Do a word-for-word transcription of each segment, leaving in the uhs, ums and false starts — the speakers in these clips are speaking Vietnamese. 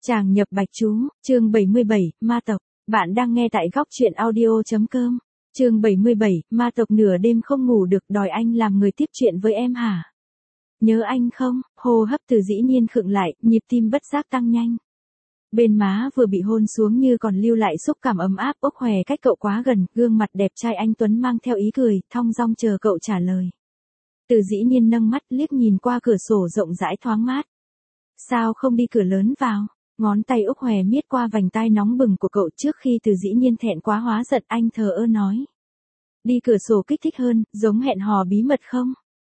Tràng nhập bạch chú, chương bảy mươi bảy, ma tộc. Bạn đang nghe tại góc truyện audio.com. Chương bảy mươi bảy, ma tộc nửa đêm không ngủ được đòi anh làm người tiếp chuyện với em hả? Nhớ anh không? Hô hấp Từ Dĩ Nhiên khựng lại, nhịp tim bất giác tăng nhanh. Bên má vừa bị hôn xuống như còn lưu lại xúc cảm ấm áp. Ốc Hòe cách cậu quá gần, gương mặt đẹp trai anh tuấn mang theo ý cười, thong dong chờ cậu trả lời. Từ Dĩ Nhiên nâng mắt liếc nhìn qua cửa sổ rộng rãi thoáng mát. Sao không đi cửa lớn vào? Ngón tay Ốc Hòe miết qua vành tai nóng bừng của cậu trước khi Từ Dĩ Nhiên thẹn quá hóa giận, anh thờ ơ nói. Đi cửa sổ kích thích hơn, giống hẹn hò bí mật không?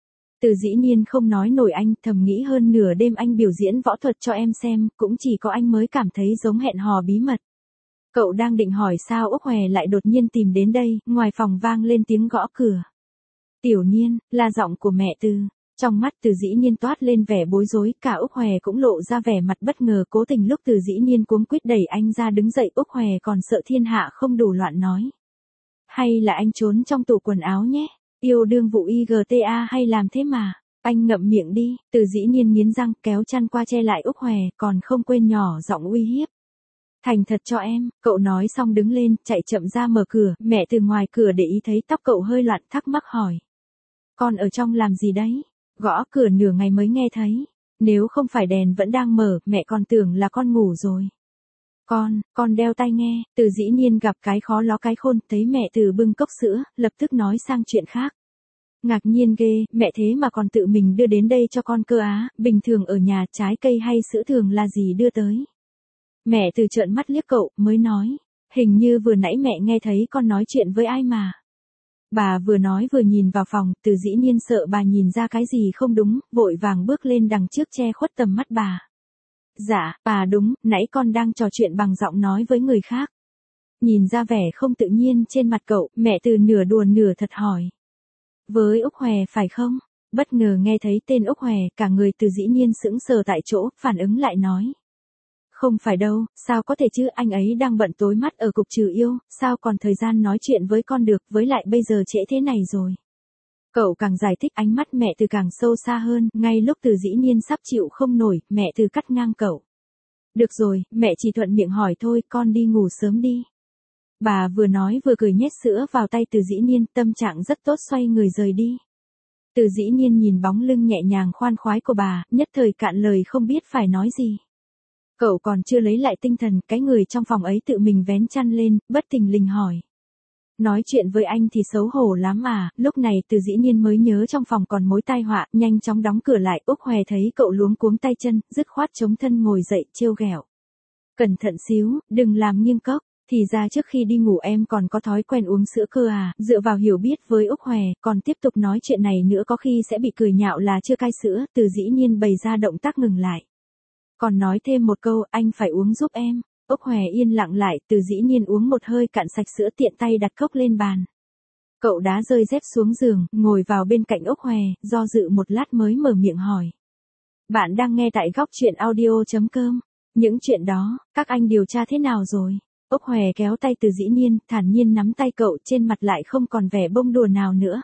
Từ Dĩ Nhiên không nói nổi, anh thầm nghĩ hơn nửa đêm anh biểu diễn võ thuật cho em xem, cũng chỉ có anh mới cảm thấy giống hẹn hò bí mật. Cậu đang định hỏi sao Ốc Hòe lại đột nhiên tìm đến đây, ngoài phòng vang lên tiếng gõ cửa. Tiểu Nhiên, là giọng của mẹ Từ. Trong mắt Từ Dĩ Nhiên toát lên vẻ bối rối, cả Ốc Hòe cũng lộ ra vẻ mặt bất ngờ. Cố tình lúc Từ Dĩ Nhiên cuống quýt đẩy anh ra đứng dậy, Ốc Hòe còn sợ thiên hạ không đủ loạn nói. Hay là anh trốn trong tủ quần áo nhé, yêu đương vụ i giê tê a hay làm thế mà. Anh ngậm miệng đi. Từ Dĩ Nhiên nghiến răng kéo chăn qua che lại Ốc Hòe, còn không quên nhỏ giọng uy hiếp. Thành thật cho em, cậu nói xong đứng lên, chạy chậm ra mở cửa. Mẹ từ ngoài cửa để ý thấy tóc cậu hơi loạn, thắc mắc hỏi. Con ở trong làm gì đấy? Gõ cửa nửa ngày mới nghe thấy. Nếu không phải đèn vẫn đang mở, mẹ còn tưởng là con ngủ rồi. Con, con đeo tai nghe. Từ Dĩ Nhiên gặp cái khó ló cái khôn, thấy mẹ Từ bưng cốc sữa, lập tức nói sang chuyện khác. Ngạc nhiên ghê, mẹ thế mà còn tự mình đưa đến đây cho con cơ á, bình thường ở nhà trái cây hay sữa thường là gì đưa tới. Mẹ Từ trợn mắt liếc cậu, mới nói, hình như vừa nãy mẹ nghe thấy con nói chuyện với ai mà. Bà vừa nói vừa nhìn vào phòng, Từ Dĩ Nhiên sợ bà nhìn ra cái gì không đúng, vội vàng bước lên đằng trước che khuất tầm mắt bà. Dạ, bà đúng, nãy con đang trò chuyện bằng giọng nói với người khác. Nhìn ra vẻ không tự nhiên trên mặt cậu, mẹ Từ nửa đùa nửa thật hỏi. Với Ốc Hòe phải không? Bất ngờ nghe thấy tên Ốc Hòe, cả người Từ Dĩ Nhiên sững sờ tại chỗ, phản ứng lại nói. Không phải đâu, sao có thể chứ, anh ấy đang bận tối mắt ở cục trừ yêu, sao còn thời gian nói chuyện với con được, với lại bây giờ trễ thế này rồi. Cậu càng giải thích ánh mắt mẹ Từ càng sâu xa hơn, ngay lúc Từ Dĩ Nhiên sắp chịu không nổi, mẹ Từ cắt ngang cậu. Được rồi, mẹ chỉ thuận miệng hỏi thôi, con đi ngủ sớm đi. Bà vừa nói vừa cười nhét sữa vào tay Từ Dĩ Nhiên, tâm trạng rất tốt xoay người rời đi. Từ Dĩ Nhiên nhìn bóng lưng nhẹ nhàng khoan khoái của bà, nhất thời cạn lời không biết phải nói gì. Cậu còn chưa lấy lại tinh thần, cái người trong phòng ấy tự mình vén chăn lên, bất thình lình hỏi. Nói chuyện với anh thì xấu hổ lắm à, lúc này Từ Dĩ Nhiên mới nhớ trong phòng còn mối tai họa, nhanh chóng đóng cửa lại. Ốc Hòe thấy cậu luống cuống tay chân, dứt khoát chống thân ngồi dậy, trêu ghẹo. Cẩn thận xíu, đừng làm nghiêng cốc, thì ra trước khi đi ngủ em còn có thói quen uống sữa cơ à, dựa vào hiểu biết với Ốc Hòe, còn tiếp tục nói chuyện này nữa có khi sẽ bị cười nhạo là chưa cai sữa. Từ Dĩ Nhiên bày ra động tác ngừng lại. Còn nói thêm một câu, anh phải uống giúp em. Ốc Hòe yên lặng lại, Từ Dĩ Nhiên uống một hơi cạn sạch sữa, tiện tay đặt cốc lên bàn. Cậu đá rơi dép xuống giường, ngồi vào bên cạnh Ốc Hòe, do dự một lát mới mở miệng hỏi. Bạn đang nghe tại góc truyện audio.com. Những chuyện đó, các anh điều tra thế nào rồi? Ốc Hòe kéo tay Từ Dĩ Nhiên, thản nhiên nắm tay cậu, trên mặt lại không còn vẻ bông đùa nào nữa.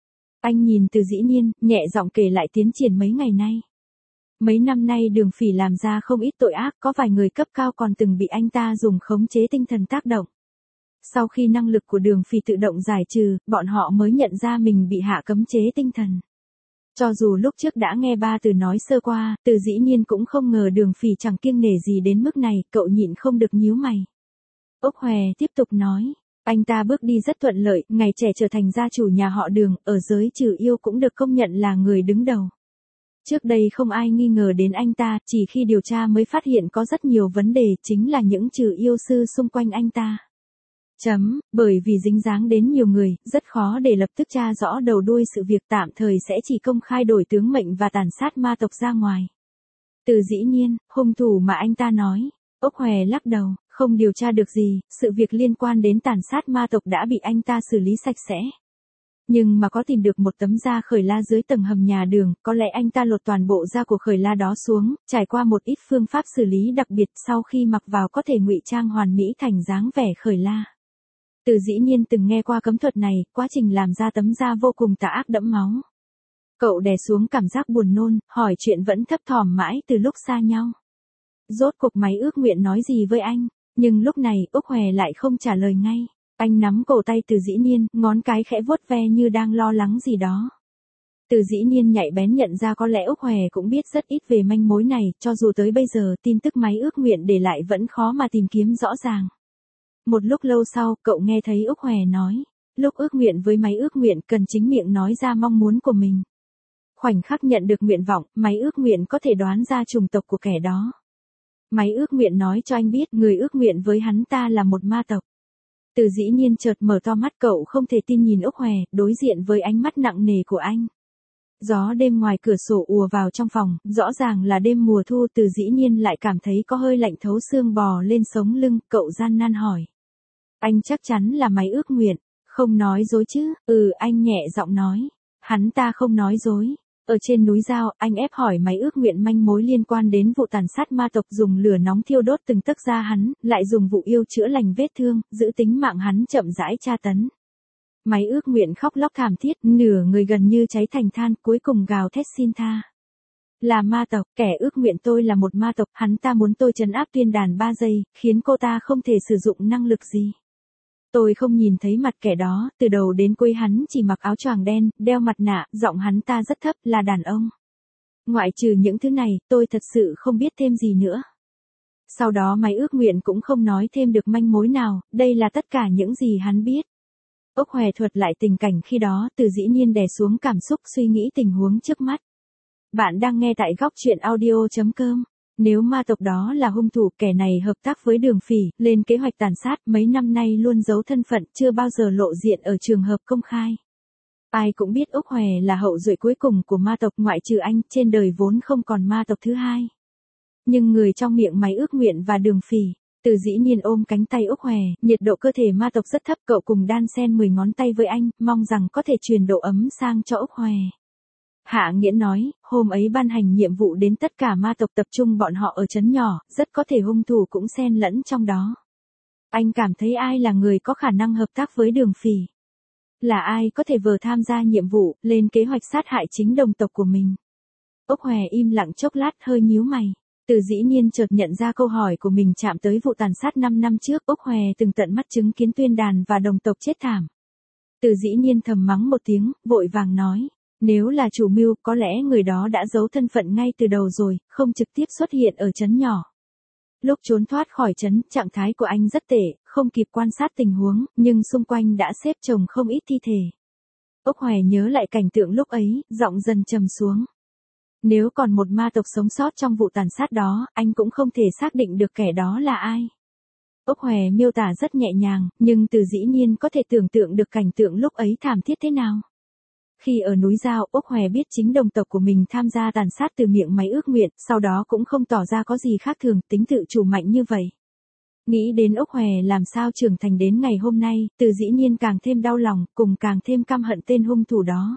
Anh nhìn Từ Dĩ Nhiên, nhẹ giọng kể lại tiến triển mấy ngày nay. Mấy năm nay Đường Phỉ làm ra không ít tội ác, có vài người cấp cao còn từng bị anh ta dùng khống chế tinh thần tác động. Sau khi năng lực của Đường Phỉ tự động giải trừ, bọn họ mới nhận ra mình bị hạ cấm chế tinh thần. Cho dù lúc trước đã nghe ba Từ nói sơ qua, Từ Dĩ Nhiên cũng không ngờ Đường Phỉ chẳng kiêng nể gì đến mức này, cậu nhịn không được nhíu mày. Ốc Hòe tiếp tục nói, anh ta bước đi rất thuận lợi, ngày trẻ trở thành gia chủ nhà họ Đường, ở giới trừ yêu cũng được công nhận là người đứng đầu. Trước đây không ai nghi ngờ đến anh ta, chỉ khi điều tra mới phát hiện có rất nhiều vấn đề, chính là những trừ yêu sư xung quanh anh ta. Chấm, bởi vì dính dáng đến nhiều người, rất khó để lập tức tra rõ đầu đuôi sự việc, tạm thời sẽ chỉ công khai đổi tướng mệnh và tàn sát ma tộc ra ngoài. Từ Dĩ Nhiên, hung thủ mà anh ta nói. Ốc Hòe lắc đầu, không điều tra được gì, sự việc liên quan đến tàn sát ma tộc đã bị anh ta xử lý sạch sẽ. Nhưng mà có tìm được một tấm da khởi la dưới tầng hầm nhà Đường, có lẽ anh ta lột toàn bộ da của khởi la đó xuống, trải qua một ít phương pháp xử lý đặc biệt, sau khi mặc vào có thể ngụy trang hoàn mỹ thành dáng vẻ khởi la. Từ Dĩ Nhiên từng nghe qua cấm thuật này, quá trình làm ra tấm da vô cùng tà ác đẫm máu. Cậu đè xuống cảm giác buồn nôn, hỏi chuyện vẫn thấp thỏm mãi từ lúc xa nhau. Rốt cuộc máy ước nguyện nói gì với anh? Nhưng lúc này, Úc Hòe lại không trả lời ngay. Anh nắm cổ tay Từ Dĩ Nhiên, ngón cái khẽ vuốt ve như đang lo lắng gì đó. Từ Dĩ Nhiên nhạy bén nhận ra có lẽ Úc Hòe cũng biết rất ít về manh mối này, cho dù tới bây giờ tin tức máy ước nguyện để lại vẫn khó mà tìm kiếm rõ ràng. Một lúc lâu sau, cậu nghe thấy Úc Hòe nói, lúc ước nguyện với máy ước nguyện cần chính miệng nói ra mong muốn của mình. Khoảnh khắc nhận được nguyện vọng, máy ước nguyện có thể đoán ra chủng tộc của kẻ đó. Máy ước nguyện nói cho anh biết người ước nguyện với hắn ta là một ma tộc. Từ Dĩ Nhiên chợt mở to mắt, cậu không thể tin nhìn Úc Hòe, đối diện với ánh mắt nặng nề của anh. Gió đêm ngoài cửa sổ ùa vào trong phòng, rõ ràng là đêm mùa thu. Từ Dĩ Nhiên lại cảm thấy có hơi lạnh thấu xương bò lên sống lưng, cậu gian nan hỏi. Anh chắc chắn là máy ước nguyện, không nói dối chứ? Ừ, anh nhẹ giọng nói. Hắn ta không nói dối. Ở trên núi Giao, anh ép hỏi máy ước nguyện manh mối liên quan đến vụ tàn sát ma tộc, dùng lửa nóng thiêu đốt từng tấc da hắn, lại dùng vụ yêu chữa lành vết thương, giữ tính mạng hắn chậm rãi tra tấn. Máy ước nguyện khóc lóc thảm thiết, nửa người gần như cháy thành than, cuối cùng gào thét xin tha. Là ma tộc, kẻ ước nguyện tôi là một ma tộc, hắn ta muốn tôi trấn áp Tuyên Đàn ba giây, khiến cô ta không thể sử dụng năng lực gì. Tôi không nhìn thấy mặt kẻ đó, từ đầu đến cuối hắn chỉ mặc áo choàng đen, đeo mặt nạ, giọng hắn ta rất thấp, là đàn ông. Ngoại trừ những thứ này, tôi thật sự không biết thêm gì nữa. Sau đó máy ước nguyện cũng không nói thêm được manh mối nào, đây là tất cả những gì hắn biết. Úc Hòe thuật lại tình cảnh khi đó, Từ Dĩ Nhiên đè xuống cảm xúc suy nghĩ tình huống trước mắt. Bạn đang nghe tại góc truyện audio chấm com. Nếu ma tộc đó là hung thủ, kẻ này hợp tác với Đường Phỉ, lên kế hoạch tàn sát, mấy năm nay luôn giấu thân phận, chưa bao giờ lộ diện ở trường hợp công khai. Ai cũng biết Úc Hòe là hậu duệ cuối cùng của ma tộc, ngoại trừ anh, trên đời vốn không còn ma tộc thứ hai. Nhưng người trong miệng máy ước nguyện và Đường Phỉ. Từ Dĩ Nhiên ôm cánh tay Úc Hòe, nhiệt độ cơ thể ma tộc rất thấp, cậu cùng đan xen mười ngón tay với anh, mong rằng có thể truyền độ ấm sang cho Úc Hòe. Hạ Nghiễn nói, hôm ấy ban hành nhiệm vụ đến tất cả ma tộc, tập trung bọn họ ở trấn nhỏ, rất có thể hung thủ cũng xen lẫn trong đó. Anh cảm thấy ai là người có khả năng hợp tác với Đường Phỉ? Là ai có thể vừa tham gia nhiệm vụ, lên kế hoạch sát hại chính đồng tộc của mình? Úc Hòe im lặng chốc lát, hơi nhíu mày. Từ Dĩ Nhiên chợt nhận ra câu hỏi của mình chạm tới vụ tàn sát năm năm trước, Úc Hòe từng tận mắt chứng kiến Tuyên Đàn và đồng tộc chết thảm. Từ Dĩ Nhiên thầm mắng một tiếng, vội vàng nói, nếu là chủ mưu, có lẽ người đó đã giấu thân phận ngay từ đầu rồi, không trực tiếp xuất hiện ở trấn nhỏ. Lúc trốn thoát khỏi trấn, trạng thái của anh rất tệ, không kịp quan sát tình huống, nhưng xung quanh đã xếp chồng không ít thi thể. Úc Hòe nhớ lại cảnh tượng lúc ấy, giọng dần trầm xuống. Nếu còn một ma tộc sống sót trong vụ tàn sát đó, anh cũng không thể xác định được kẻ đó là ai. Úc Hòe miêu tả rất nhẹ nhàng, nhưng Từ Dĩ Nhiên có thể tưởng tượng được cảnh tượng lúc ấy thảm thiết thế nào. Khi ở núi Giao, Úc Hòe biết chính đồng tộc của mình tham gia tàn sát từ miệng máy ước nguyện, sau đó cũng không tỏ ra có gì khác thường, tính tự chủ mạnh như vậy. Nghĩ đến Úc Hòe làm sao trưởng thành đến ngày hôm nay, Từ Dĩ Nhiên càng thêm đau lòng, cùng càng thêm căm hận tên hung thủ đó.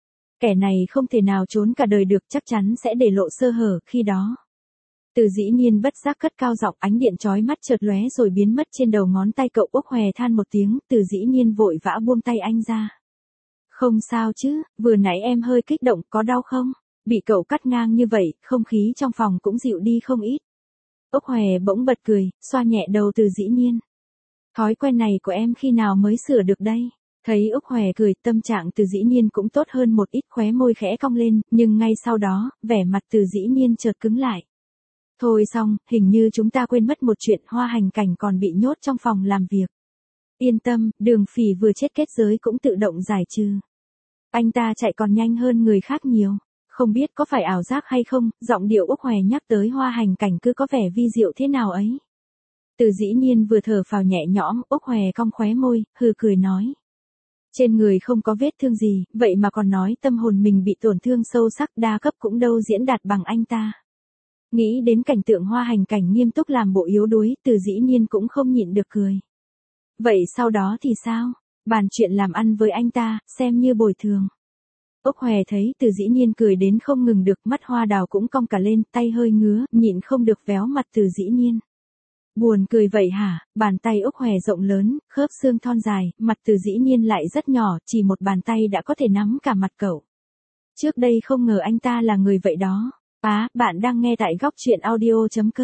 Kẻ này không thể nào trốn cả đời được, chắc chắn sẽ để lộ sơ hở khi đó. Từ Dĩ Nhiên bất giác cất cao giọng, ánh điện chói mắt chợt lóe rồi biến mất trên đầu ngón tay cậu. Úc Hòe than một tiếng, Từ Dĩ Nhiên vội vã buông tay anh ra. Không sao chứ, vừa nãy em hơi kích động, có đau không? Bị cậu cắt ngang như vậy, không khí trong phòng cũng dịu đi không ít. Úc Hòe bỗng bật cười, xoa nhẹ đầu Từ Dĩ Nhiên. Thói quen này của em khi nào mới sửa được đây? Thấy Úc Hòe cười, tâm trạng Từ Dĩ Nhiên cũng tốt hơn một ít, khóe môi khẽ cong lên, nhưng ngay sau đó, vẻ mặt Từ Dĩ Nhiên chợt cứng lại. Thôi xong, hình như chúng ta quên mất một chuyện, Hoa Hành Cảnh còn bị nhốt trong phòng làm việc. Yên tâm, Đường Phỉ vừa chết kết giới cũng tự động giải trừ. Anh ta chạy còn nhanh hơn người khác nhiều. Không biết có phải ảo giác hay không, giọng điệu Úc Hòe nhắc tới Hoa Hành Cảnh cứ có vẻ vi diệu thế nào ấy. Từ Dĩ Nhiên vừa thở phào nhẹ nhõm, Úc Hòe cong khóe môi, hừ cười nói. Trên người không có vết thương gì, vậy mà còn nói tâm hồn mình bị tổn thương sâu sắc, đa cấp cũng đâu diễn đạt bằng anh ta. Nghĩ đến cảnh tượng Hoa Hành Cảnh nghiêm túc làm bộ yếu đuối, Từ Dĩ Nhiên cũng không nhịn được cười. Vậy sau đó thì sao? Bàn chuyện làm ăn với anh ta, xem như bồi thường. Úc Hòe thấy Từ Dĩ Nhiên cười đến không ngừng được, mắt hoa đào cũng cong cả lên, tay hơi ngứa, nhịn không được véo mặt Từ Dĩ Nhiên. Buồn cười vậy hả? Bàn tay Úc Hòe rộng lớn, khớp xương thon dài, mặt Từ Dĩ Nhiên lại rất nhỏ, chỉ một bàn tay đã có thể nắm cả mặt cậu. Trước đây không ngờ anh ta là người vậy đó. Á, à, bạn đang nghe tại góc truyện audio chấm com.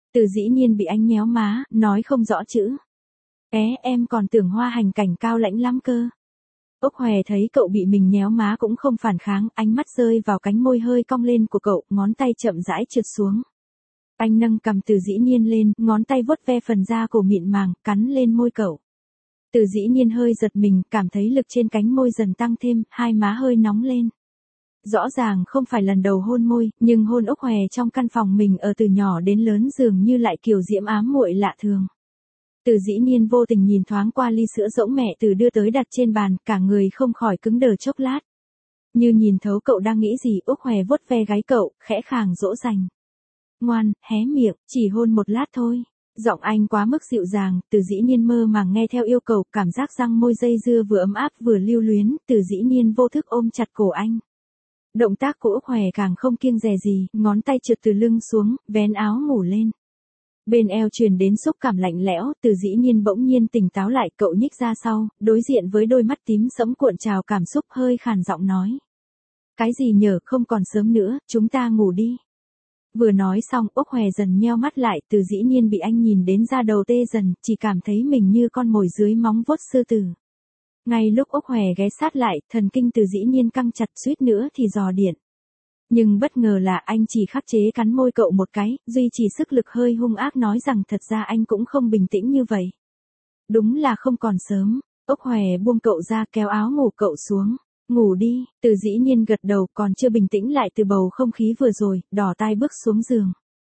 Từ dĩ nhiên bị anh nhéo má, nói không rõ chữ. É, em còn tưởng Hoa Hành cảnh cao lãnh lắm cơ. Úc Hòe thấy cậu bị mình nhéo má cũng không phản kháng, ánh mắt rơi vào cánh môi hơi cong lên của cậu, ngón tay chậm rãi trượt xuống. Anh nâng cằm Từ dĩ nhiên lên, ngón tay vuốt ve phần da cổ mịn màng, cắn lên môi cậu. Từ dĩ nhiên hơi giật mình, cảm thấy lực trên cánh môi dần tăng thêm, hai má hơi nóng lên. Rõ ràng không phải lần đầu hôn môi, nhưng hôn Úc Hòe trong căn phòng mình ở từ nhỏ đến lớn dường như lại kiểu diễm ám muội lạ thường. Từ dĩ nhiên vô tình nhìn thoáng qua ly sữa rỗng mẹ Từ đưa tới đặt trên bàn, cả người không khỏi cứng đờ chốc lát. Như nhìn thấu cậu đang nghĩ gì, Úc Hòe vuốt ve gáy cậu, khẽ khàng dỗ dành. Ngoan, hé miệng, chỉ hôn một lát thôi. Giọng anh quá mức dịu dàng, Từ dĩ nhiên mơ màng nghe theo yêu cầu, cảm giác răng môi dây dưa vừa ấm áp vừa lưu luyến, Từ dĩ nhiên vô thức ôm chặt cổ anh. Động tác của Úc Hòe càng không kiêng dè gì, ngón tay trượt từ lưng xuống, vén áo ngủ lên. Bên eo truyền đến xúc cảm lạnh lẽo, Từ dĩ nhiên bỗng nhiên tỉnh táo lại, cậu nhích ra sau, đối diện với đôi mắt tím sẫm cuộn trào cảm xúc, hơi khàn giọng nói. Cái gì nhở, không còn sớm nữa, chúng ta ngủ đi. Vừa nói xong, Úc Hòe dần nheo mắt lại, Từ dĩ nhiên bị anh nhìn đến da đầu tê dần, chỉ cảm thấy mình như con mồi dưới móng vuốt sư tử. Ngay lúc Úc Hòe ghé sát lại, thần kinh Từ dĩ nhiên căng chặt, suýt nữa thì dò điện. Nhưng bất ngờ là anh chỉ khắc chế cắn môi cậu một cái, duy trì sức lực hơi hung ác nói rằng thật ra anh cũng không bình tĩnh như vậy. Đúng là không còn sớm. Úc Hòe buông cậu ra, kéo áo ngủ cậu xuống. Ngủ đi. Từ dĩ nhiên gật đầu, còn chưa bình tĩnh lại từ bầu không khí vừa rồi, đỏ tai bước xuống giường.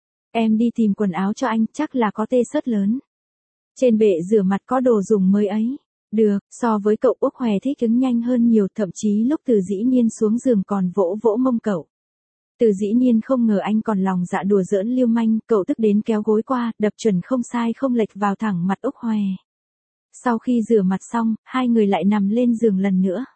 Em đi tìm quần áo cho anh, chắc là có tê xớt lớn. Trên bệ rửa mặt có đồ dùng mới ấy. Được, so với cậu Úc Hòe thích ứng nhanh hơn nhiều, thậm chí lúc Từ dĩ nhiên xuống giường còn vỗ vỗ mông cậu. Từ dĩ nhiên không ngờ anh còn lòng dạ đùa giỡn lưu manh, cậu tức đến kéo gối qua, đập chuẩn không sai không lệch vào thẳng mặt Úc Hòe. Sau khi rửa mặt xong, hai người lại nằm lên giường lần nữa.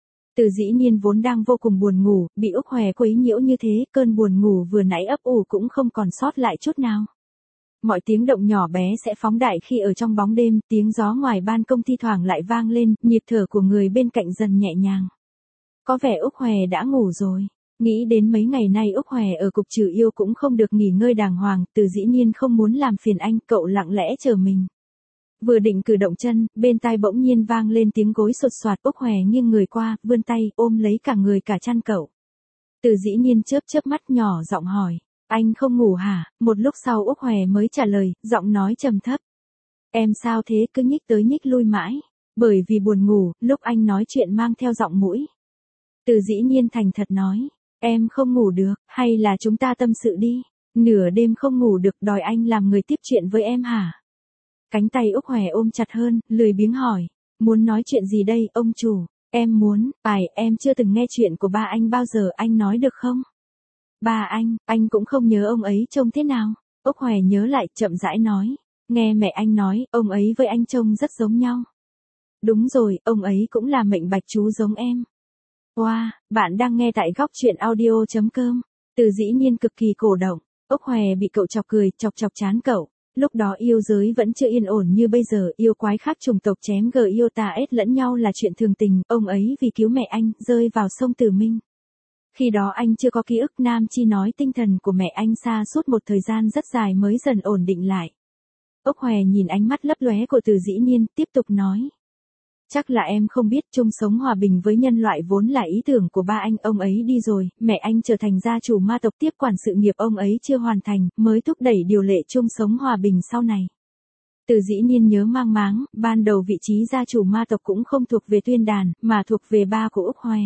Từ dĩ nhiên vốn đang vô cùng buồn ngủ, bị Úc Hòe quấy nhiễu như thế, cơn buồn ngủ vừa nãy ấp ủ cũng không còn sót lại chút nào. Mọi tiếng động nhỏ bé sẽ phóng đại khi ở trong bóng đêm, tiếng gió ngoài ban công thi thoảng lại vang lên, nhịp thở của người bên cạnh dần nhẹ nhàng. Có vẻ Úc Hòe đã ngủ rồi. Nghĩ đến mấy ngày nay Úc Hòe ở cục trừ yêu cũng không được nghỉ ngơi đàng hoàng, Từ dĩ nhiên không muốn làm phiền anh, cậu lặng lẽ chờ mình. Vừa định cử động chân, bên tai bỗng nhiên vang lên tiếng gối sột soạt, Úc Hòe nghiêng người qua, vươn tay, ôm lấy cả người cả chăn cậu. Từ dĩ nhiên chớp chớp mắt nhỏ giọng hỏi, anh không ngủ hả? Một lúc sau Úc Hòe mới trả lời, giọng nói trầm thấp. Em sao thế, cứ nhích tới nhích lui mãi. Bởi vì buồn ngủ, lúc anh nói chuyện mang theo giọng mũi. Từ dĩ nhiên thành thật nói. Em không ngủ được, hay là chúng ta tâm sự đi. Nửa đêm không ngủ được, đòi anh làm người tiếp chuyện với em hả? Cánh tay Úc Hòe ôm chặt hơn, lười biếng hỏi. Muốn nói chuyện gì đây, ông chủ? Em muốn, phải, em chưa từng nghe chuyện của ba anh bao giờ, anh nói được không? Ba anh, anh cũng không nhớ ông ấy trông thế nào. Úc Hòe nhớ lại, chậm rãi nói. Nghe mẹ anh nói, ông ấy với anh trông rất giống nhau. Đúng rồi, ông ấy cũng là mệnh bạch chú giống em. Wow, bạn đang nghe tại góc truyện audio chấm com. Từ dĩ nhiên cực kỳ cổ động. Úc Hòe bị cậu chọc cười, chọc chọc chán cậu. Lúc đó yêu giới vẫn chưa yên ổn như bây giờ, yêu quái khác chủng tộc chém gờ yêu tà ết lẫn nhau là chuyện thường tình, ông ấy vì cứu mẹ anh, rơi vào sông Tử Minh. Khi đó anh chưa có ký ức, Nam Chi nói tinh thần của mẹ anh xa suốt một thời gian rất dài mới dần ổn định lại. Úc Hòe nhìn ánh mắt lấp lóe của Từ dĩ nhiên, tiếp tục nói. Chắc là em không biết, chung sống hòa bình với nhân loại vốn là ý tưởng của ba anh, ông ấy đi rồi, mẹ anh trở thành gia chủ ma tộc, tiếp quản sự nghiệp ông ấy chưa hoàn thành, mới thúc đẩy điều lệ chung sống hòa bình sau này. Từ dĩ nhiên nhớ mang máng, ban đầu vị trí gia chủ ma tộc cũng không thuộc về Tuyên Đàn, mà thuộc về ba của Úc Hòe.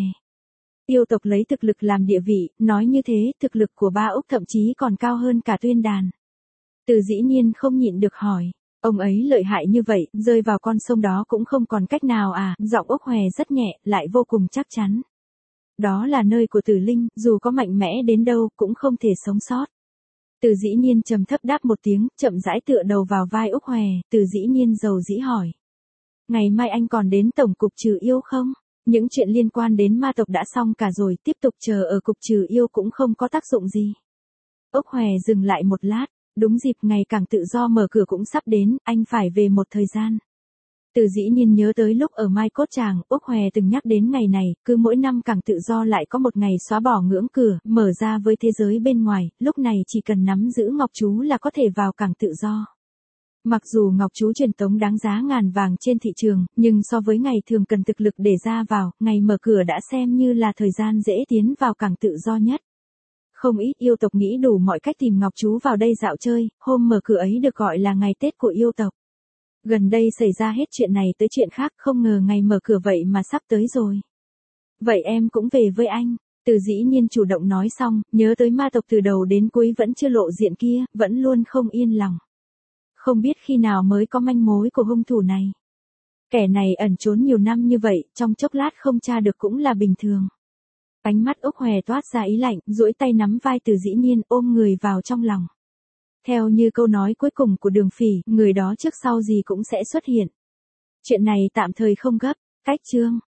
Yêu tộc lấy thực lực làm địa vị, nói như thế, thực lực của ba Úc thậm chí còn cao hơn cả Tuyên Đàn. Từ dĩ nhiên không nhịn được hỏi. Ông ấy lợi hại như vậy, rơi vào con sông đó cũng không còn cách nào à, giọng Úc Hòe rất nhẹ, lại vô cùng chắc chắn. Đó là nơi của Tử Linh, dù có mạnh mẽ đến đâu, cũng không thể sống sót. Từ dĩ nhiên trầm thấp đáp một tiếng, chậm rãi tựa đầu vào vai Úc Hòe, Từ dĩ nhiên dầu dĩ hỏi. Ngày mai anh còn đến tổng cục trừ yêu không? Những chuyện liên quan đến ma tộc đã xong cả rồi, tiếp tục chờ ở cục trừ yêu cũng không có tác dụng gì. Úc Hòe dừng lại một lát. Đúng dịp ngày càng tự do mở cửa cũng sắp đến, anh phải về một thời gian. Từ dĩ nhiên nhớ tới lúc ở Mai Cốt Tràng, Úc Hòe từng nhắc đến ngày này, cứ mỗi năm Cảng Tự Do lại có một ngày xóa bỏ ngưỡng cửa, mở ra với thế giới bên ngoài, lúc này chỉ cần nắm giữ ngọc chú là có thể vào Cảng Tự Do. Mặc dù ngọc chú truyền tống đáng giá ngàn vàng trên thị trường, nhưng so với ngày thường cần thực lực để ra vào, ngày mở cửa đã xem như là thời gian dễ tiến vào Cảng Tự Do nhất. Không ít yêu tộc nghĩ đủ mọi cách tìm ngọc chú vào đây dạo chơi, hôm mở cửa ấy được gọi là ngày Tết của yêu tộc. Gần đây xảy ra hết chuyện này tới chuyện khác, không ngờ ngày mở cửa vậy mà sắp tới rồi. Vậy em cũng về với anh. Từ dĩ nhiên chủ động nói xong, nhớ tới ma tộc từ đầu đến cuối vẫn chưa lộ diện kia, vẫn luôn không yên lòng. Không biết khi nào mới có manh mối của hung thủ này. Kẻ này ẩn trốn nhiều năm như vậy, trong chốc lát không tra được cũng là bình thường. Ánh mắt Úc Hòe toát ra ý lạnh, duỗi tay nắm vai Từ dĩ nhiên ôm người vào trong lòng. Theo như câu nói cuối cùng của Đường Phỉ, người đó trước sau gì cũng sẽ xuất hiện. Chuyện này tạm thời không gấp, cách chương.